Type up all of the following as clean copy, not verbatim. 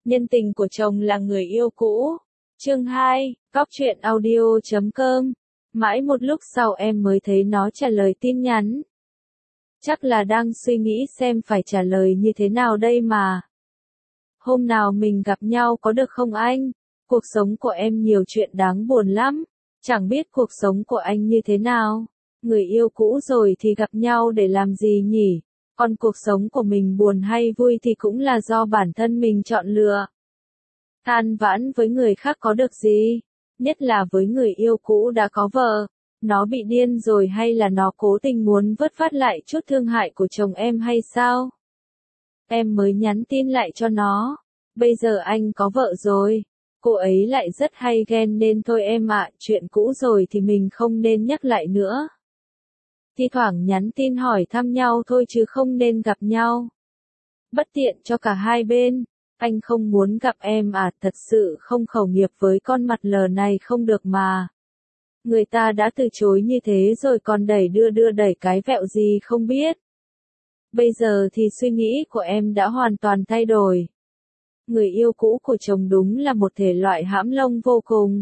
Nhân tình của chồng là người yêu cũ. Chương 2, Cóc truyện audio.com. Mãi một lúc sau em mới thấy nó trả lời tin nhắn. Chắc là đang suy nghĩ xem phải trả lời như thế nào đây mà. Hôm nào mình gặp nhau có được không anh? Cuộc sống của em nhiều chuyện đáng buồn lắm. Chẳng biết cuộc sống của anh như thế nào. Người yêu cũ rồi thì gặp nhau để làm gì nhỉ? Còn cuộc sống của mình buồn hay vui thì cũng là do bản thân mình chọn lựa. Than vãn với người khác có được gì? Nhất là với người yêu cũ đã có vợ. Nó bị điên rồi hay là nó cố tình muốn vớt vát lại chút thương hại của chồng em hay sao? Em mới nhắn tin lại cho nó. Bây giờ anh có vợ rồi. Cô ấy lại rất hay ghen nên thôi em ạ, chuyện cũ rồi thì mình không nên nhắc lại nữa. Thi thoảng nhắn tin hỏi thăm nhau thôi chứ không nên gặp nhau. Bất tiện cho cả hai bên. Anh không muốn gặp em à, thật sự không khẩu nghiệp với con mặt lờ này không được mà. Người ta đã từ chối như thế rồi còn đưa đẩy cái vẹo gì không biết. Bây giờ thì suy nghĩ của em đã hoàn toàn thay đổi. Người yêu cũ của chồng đúng là một thể loại hãm lông vô cùng.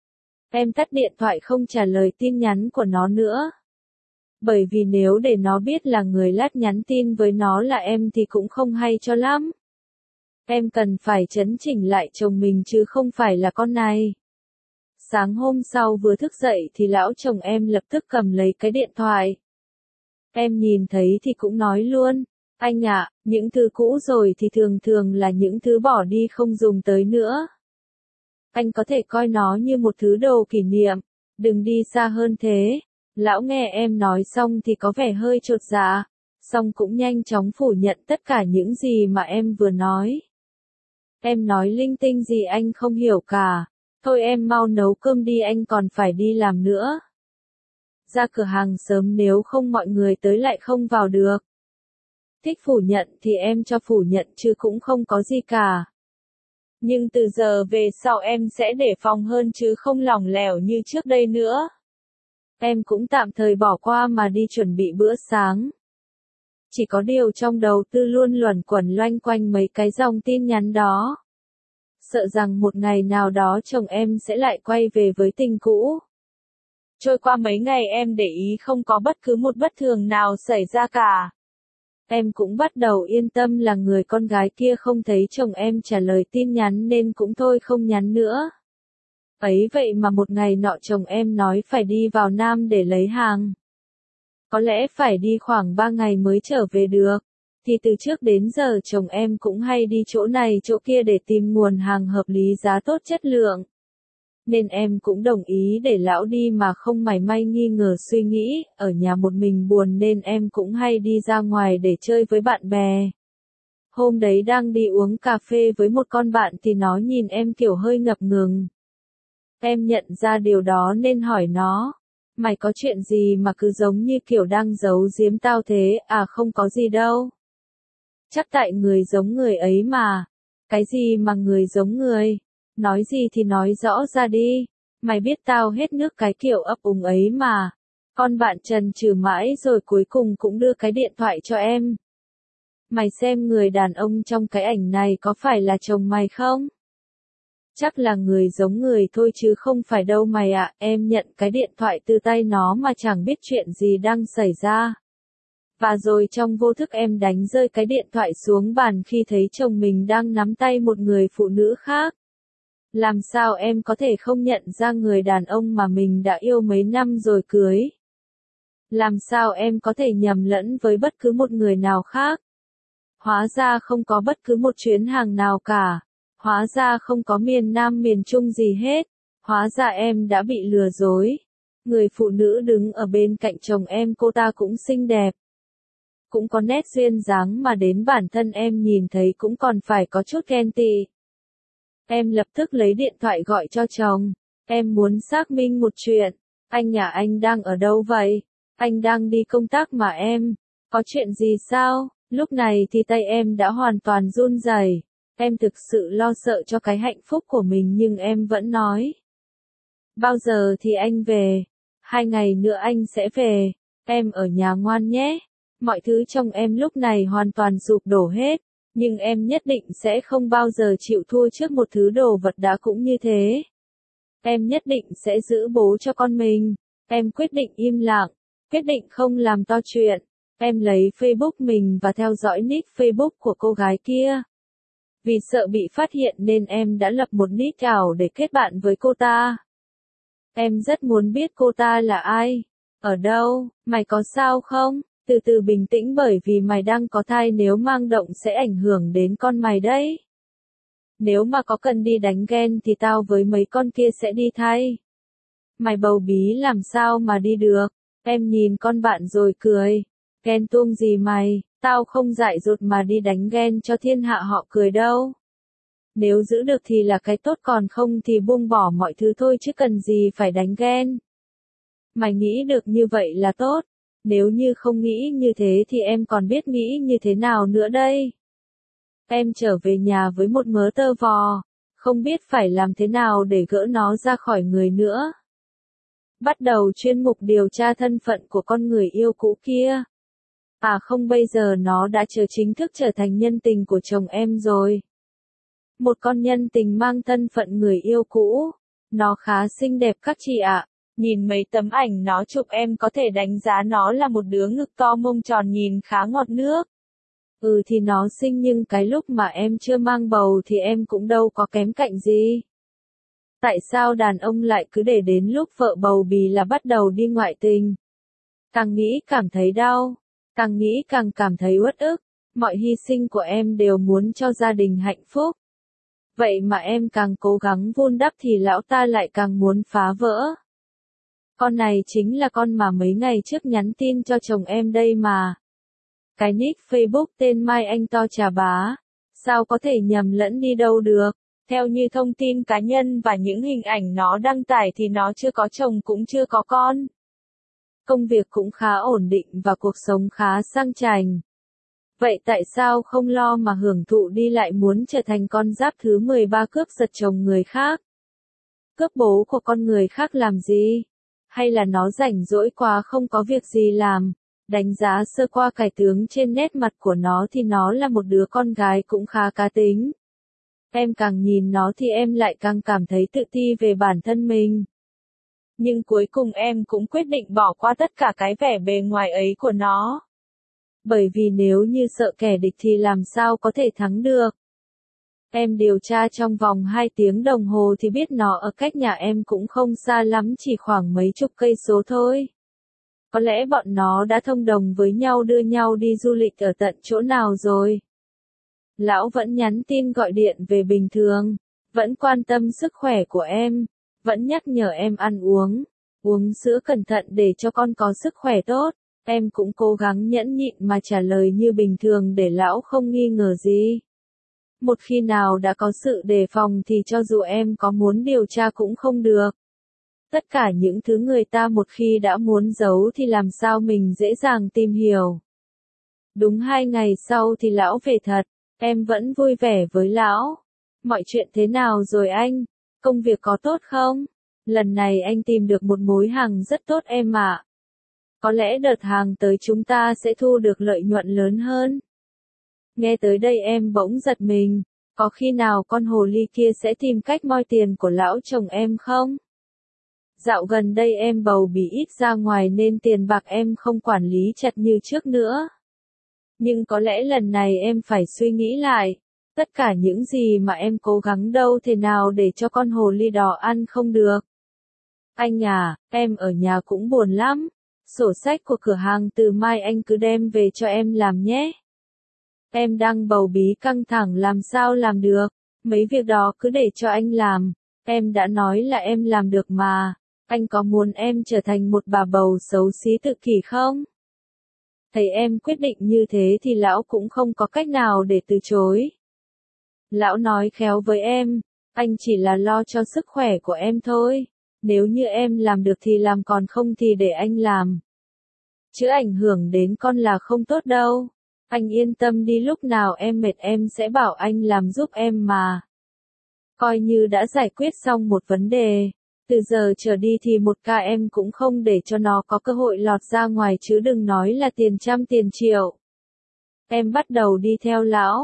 Em tắt điện thoại không trả lời tin nhắn của nó nữa. Bởi vì nếu để nó biết là người lát nhắn tin với nó là em thì cũng không hay cho lắm. Em cần phải chấn chỉnh lại chồng mình chứ không phải là con này. Sáng hôm sau vừa thức dậy thì lão chồng em lập tức cầm lấy cái điện thoại. Em nhìn thấy thì cũng nói luôn, anh ạ, những thứ cũ rồi thì thường là những thứ bỏ đi không dùng tới nữa. Anh có thể coi nó như một thứ đồ kỷ niệm, đừng đi xa hơn thế. Lão nghe em nói xong thì có vẻ hơi chột dạ, xong cũng nhanh chóng phủ nhận tất cả những gì mà em vừa nói. Em nói linh tinh gì anh không hiểu cả. Thôi em mau nấu cơm đi, anh còn phải đi làm nữa. Ra cửa hàng sớm nếu không mọi người tới lại không vào được. Thích phủ nhận thì em cho phủ nhận chứ cũng không có gì cả. Nhưng từ giờ về sau em sẽ đề phòng hơn chứ không lỏng lẻo như trước đây nữa. Em cũng tạm thời bỏ qua mà đi chuẩn bị bữa sáng. Chỉ có điều trong đầu Tư luôn luẩn quẩn loanh quanh mấy cái dòng tin nhắn đó. Sợ rằng một ngày nào đó chồng em sẽ lại quay về với tình cũ. Trôi qua mấy ngày em để ý không có bất cứ một bất thường nào xảy ra cả. Em cũng bắt đầu yên tâm là người con gái kia không thấy chồng em trả lời tin nhắn nên cũng thôi không nhắn nữa. Ấy vậy mà một ngày nọ chồng em nói phải đi vào Nam để lấy hàng. Có lẽ phải đi khoảng 3 ngày mới trở về được. Thì từ trước đến giờ chồng em cũng hay đi chỗ này chỗ kia để tìm nguồn hàng hợp lý giá tốt chất lượng. Nên em cũng đồng ý để lão đi mà không mảy may nghi ngờ suy nghĩ, ở nhà một mình buồn nên em cũng hay đi ra ngoài để chơi với bạn bè. Hôm đấy đang đi uống cà phê với một con bạn thì nó nhìn em kiểu hơi ngập ngừng. Em nhận ra điều đó nên hỏi nó, mày có chuyện gì mà cứ giống như kiểu đang giấu giếm tao thế, à không có gì đâu. Chắc tại người giống người ấy mà. Cái gì mà người giống người? Nói gì thì nói rõ ra đi. Mày biết tao hết nước cái kiểu ấp úng ấy mà. Con bạn chần chừ mãi rồi cuối cùng cũng đưa cái điện thoại cho em. Mày xem người đàn ông trong cái ảnh này có phải là chồng mày không? Chắc là người giống người thôi chứ không phải đâu mày ạ. Em nhận cái điện thoại từ tay nó mà chẳng biết chuyện gì đang xảy ra. Và rồi trong vô thức em đánh rơi cái điện thoại xuống bàn khi thấy chồng mình đang nắm tay một người phụ nữ khác. Làm sao em có thể không nhận ra người đàn ông mà mình đã yêu mấy năm rồi cưới? Làm sao em có thể nhầm lẫn với bất cứ một người nào khác? Hóa ra không có bất cứ một chuyến hàng nào cả. Hóa ra không có miền Nam miền Trung gì hết. Hóa ra em đã bị lừa dối. Người phụ nữ đứng ở bên cạnh chồng em cô ta cũng xinh đẹp. Cũng có nét duyên dáng mà đến bản thân em nhìn thấy cũng còn phải có chút ghen tị. Em lập tức lấy điện thoại gọi cho chồng. Em muốn xác minh một chuyện. Anh nhà anh đang ở đâu vậy? Anh đang đi công tác mà em. Có chuyện gì sao? Lúc này thì tay em đã hoàn toàn run rẩy. Em thực sự lo sợ cho cái hạnh phúc của mình nhưng em vẫn nói. Bao giờ thì anh về? 2 ngày nữa anh sẽ về. Em ở nhà ngoan nhé. Mọi thứ trong em lúc này hoàn toàn sụp đổ hết. Nhưng em nhất định sẽ không bao giờ chịu thua trước một thứ đồ vật đã cũng như thế. Em nhất định sẽ giữ bố cho con mình. Em quyết định im lặng, quyết định không làm to chuyện. Em lấy Facebook mình và theo dõi nick Facebook của cô gái kia. Vì sợ bị phát hiện nên em đã lập một nick ảo để kết bạn với cô ta. Em rất muốn biết cô ta là ai, ở đâu, mày có sao không? Từ từ bình tĩnh bởi vì mày đang có thai, nếu mang động sẽ ảnh hưởng đến con mày đấy. Nếu mà có cần đi đánh ghen thì tao với mấy con kia sẽ đi thay. Mày bầu bí làm sao mà đi được? Em nhìn con bạn rồi cười. Ghen tuông gì mày, tao không dại dột mà đi đánh ghen cho thiên hạ họ cười đâu. Nếu giữ được thì là cái tốt, còn không thì buông bỏ mọi thứ thôi chứ cần gì phải đánh ghen. Mày nghĩ được như vậy là tốt. Nếu như không nghĩ như thế thì em còn biết nghĩ như thế nào nữa đây? Em trở về nhà với một mớ tơ vò, không biết phải làm thế nào để gỡ nó ra khỏi người nữa. Bắt đầu chuyên mục điều tra thân phận của con người yêu cũ kia. À không, bây giờ nó đã chính thức trở thành nhân tình của chồng em rồi. Một con nhân tình mang thân phận người yêu cũ. Nó khá xinh đẹp các chị ạ. Nhìn mấy tấm ảnh nó chụp em có thể đánh giá nó là một đứa ngực to mông tròn nhìn khá ngọt nước. Ừ thì nó xinh nhưng cái lúc mà em chưa mang bầu thì em cũng đâu có kém cạnh gì. Tại sao đàn ông lại cứ để đến lúc vợ bầu bì là bắt đầu đi ngoại tình? Càng nghĩ cảm thấy đau, càng nghĩ càng cảm thấy uất ức. Mọi hy sinh của em đều muốn cho gia đình hạnh phúc. Vậy mà em càng cố gắng vun đắp thì lão ta lại càng muốn phá vỡ. Con này chính là con mà mấy ngày trước nhắn tin cho chồng em đây mà. Cái nick Facebook tên Mai Anh to trà bá. Sao có thể nhầm lẫn đi đâu được? Theo như thông tin cá nhân và những hình ảnh nó đăng tải thì nó chưa có chồng cũng chưa có con. Công việc cũng khá ổn định và cuộc sống khá sang chảnh. Vậy tại sao không lo mà hưởng thụ đi lại muốn trở thành con giáp thứ 13 cướp giật chồng người khác? Cướp bố của con người khác làm gì? Hay là nó rảnh rỗi quá không có việc gì làm? Đánh giá sơ qua cải tướng trên nét mặt của nó thì nó là một đứa con gái cũng khá cá tính. Em càng nhìn nó thì em lại càng cảm thấy tự ti về bản thân mình. Nhưng cuối cùng em cũng quyết định bỏ qua tất cả cái vẻ bề ngoài ấy của nó. Bởi vì nếu như sợ kẻ địch thì làm sao có thể thắng được. Em điều tra trong vòng 2 tiếng đồng hồ thì biết nó ở cách nhà em cũng không xa lắm, chỉ khoảng mấy chục cây số thôi. Có lẽ bọn nó đã thông đồng với nhau đưa nhau đi du lịch ở tận chỗ nào rồi. Lão vẫn nhắn tin gọi điện về bình thường, vẫn quan tâm sức khỏe của em, vẫn nhắc nhở em ăn uống sữa cẩn thận để cho con có sức khỏe tốt. Em cũng cố gắng nhẫn nhịn mà trả lời như bình thường để lão không nghi ngờ gì. Một khi nào đã có sự đề phòng thì cho dù em có muốn điều tra cũng không được. Tất cả những thứ người ta một khi đã muốn giấu thì làm sao mình dễ dàng tìm hiểu. Đúng 2 ngày sau thì lão về thật, em vẫn vui vẻ với lão. Mọi chuyện thế nào rồi anh? Công việc có tốt không? Lần này anh tìm được một mối hàng rất tốt em ạ. Có lẽ đợt hàng tới chúng ta sẽ thu được lợi nhuận lớn hơn. Nghe tới đây em bỗng giật mình, có khi nào con hồ ly kia sẽ tìm cách moi tiền của lão chồng em không? Dạo gần đây em bầu bí ít ra ngoài nên tiền bạc em không quản lý chặt như trước nữa. Nhưng có lẽ lần này em phải suy nghĩ lại, tất cả những gì mà em cố gắng đâu thể nào để cho con hồ ly đỏ ăn không được. Anh à, em ở nhà cũng buồn lắm. Sổ sách của cửa hàng từ mai anh cứ đem về cho em làm nhé. Em đang bầu bí căng thẳng làm sao làm được, mấy việc đó cứ để cho anh làm. Em đã nói là em làm được mà, anh có muốn em trở thành một bà bầu xấu xí tự kỷ không? Thấy em quyết định như thế thì lão cũng không có cách nào để từ chối. Lão nói khéo với em, anh chỉ là lo cho sức khỏe của em thôi. Nếu như em làm được thì làm, còn không thì để anh làm. Chứ ảnh hưởng đến con là không tốt đâu. Anh yên tâm đi, lúc nào em mệt em sẽ bảo anh làm giúp em mà. Coi như đã giải quyết xong một vấn đề. Từ giờ trở đi thì một ca em cũng không để cho nó có cơ hội lọt ra ngoài, chứ đừng nói là tiền trăm tiền triệu. Em bắt đầu đi theo lão.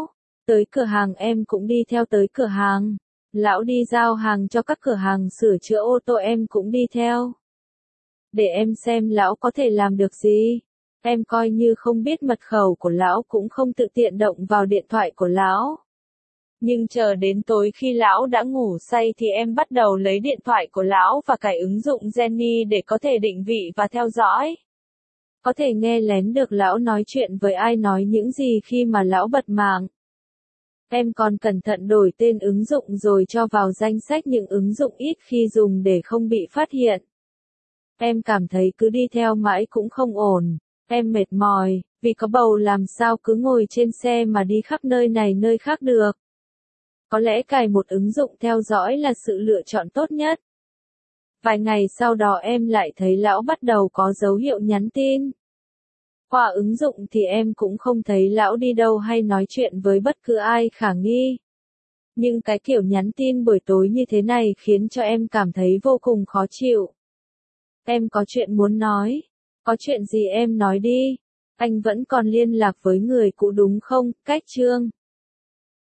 Tới cửa hàng em cũng đi theo tới cửa hàng. Lão đi giao hàng cho các cửa hàng sửa chữa ô tô em cũng đi theo. Để em xem lão có thể làm được gì. Em coi như không biết mật khẩu của lão cũng không tự tiện động vào điện thoại của lão. Nhưng chờ đến tối khi lão đã ngủ say thì em bắt đầu lấy điện thoại của lão và cài ứng dụng Jenny để có thể định vị và theo dõi. Có thể nghe lén được lão nói chuyện với ai nói những gì khi mà lão bật mạng. Em còn cẩn thận đổi tên ứng dụng rồi cho vào danh sách những ứng dụng ít khi dùng để không bị phát hiện. Em cảm thấy cứ đi theo mãi cũng không ổn. Em mệt mỏi, vì có bầu làm sao cứ ngồi trên xe mà đi khắp nơi này nơi khác được. Có lẽ cài một ứng dụng theo dõi là sự lựa chọn tốt nhất. Vài ngày sau đó em lại thấy lão bắt đầu có dấu hiệu nhắn tin. Qua ứng dụng thì em cũng không thấy lão đi đâu hay nói chuyện với bất cứ ai khả nghi. Nhưng cái kiểu nhắn tin buổi tối như thế này khiến cho em cảm thấy vô cùng khó chịu. Em có chuyện muốn nói. Có chuyện gì em nói đi. Anh vẫn còn liên lạc với người cũ đúng không, Cách Trương?